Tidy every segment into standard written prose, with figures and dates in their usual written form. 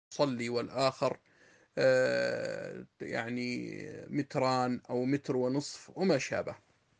يصلي والآخر يعني متران أو متر ونصف وما شابه.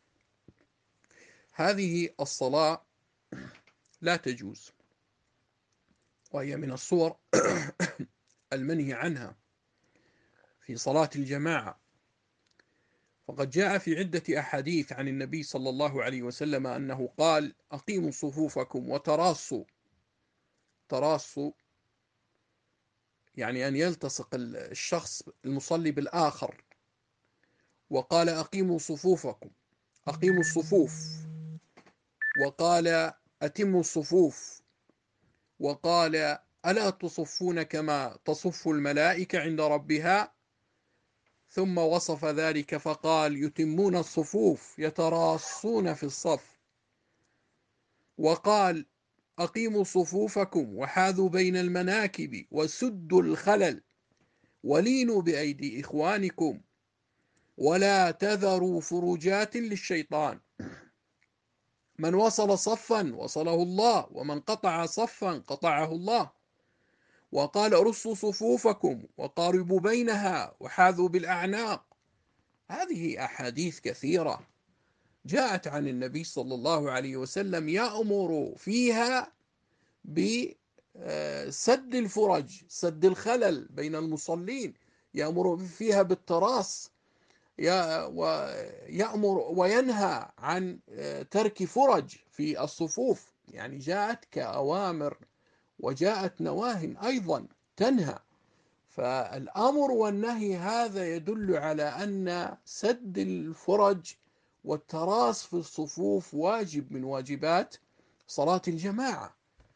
هذه الصلاة لا تجوز، وهي من الصور المنهي عنها في صلاة الجماعة. فقد جاء في عدة أحاديث عن النبي صلى الله عليه وسلم أنه قال: أقيموا صفوفكم وتراصوا. تراصوا يعني أن يلتصق الشخص المصلي بالآخر. وقال: أقيموا صفوفكم، أقيموا الصفوف. وقال: أتموا الصفوف. وقال: ألا تصفون كما تصف الملائكة عند ربها؟ ثم وصف ذلك فقال: يتمون الصفوف، يتراصون في الصف. وقال: أقيموا صفوفكم وحاذوا بين المناكب وسدوا الخلل ولينوا بأيدي إخوانكم ولا تذروا فرجات للشيطان. من وصل صفا وصله الله، ومن قطع صفا قطعه الله. وقال: رصوا صفوفكم وقاربوا بينها وحاذوا بالأعناق. هذه أحاديث كثيرة جاءت عن النبي صلى الله عليه وسلم يأمر فيها بسد الفرج، سد الخلل بين المصلين، يأمر فيها بالتراص، ويأمر وينهى عن ترك فرج في الصفوف. يعني جاءت كأوامر وجاءت نواهي أيضا تنهى. فالأمر والنهي هذا يدل على أن سد الفرج والتراص في الصفوف واجب من واجبات صلاة الجماعة.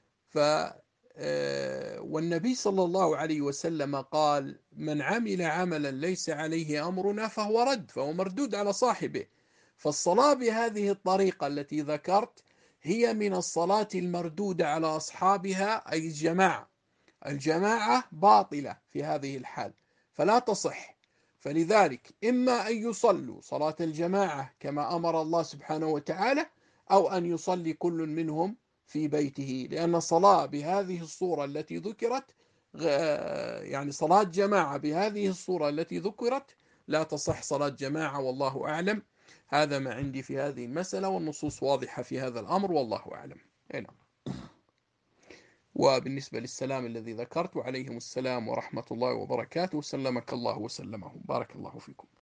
والنبي صلى الله عليه وسلم قال: من عمل عملا ليس عليه أمرنا فهو رد، فهو مردود على صاحبه. فالصلاة بهذه الطريقة التي ذكرت هي من الصلاة المردودة على أصحابها، أي الجماعة. الجماعة باطلة في هذه الحال فلا تصح. فلذلك إما أن يصلوا صلاة الجماعة كما أمر الله سبحانه وتعالى، أو أن يصلي كل منهم في بيته، لأن الصلاة بهذه الصورة التي ذكرت، يعني صلاة جماعة بهذه الصورة التي ذكرت لا تصح صلاة جماعة، والله أعلم. هذا ما عندي في هذه المسألة، والنصوص واضحة في هذا الأمر، والله أعلم. هنا. وبالنسبة للسلام الذي ذكرت: وعليهم السلام ورحمة الله وبركاته، سلمك الله وسلمهم. بارك الله فيكم.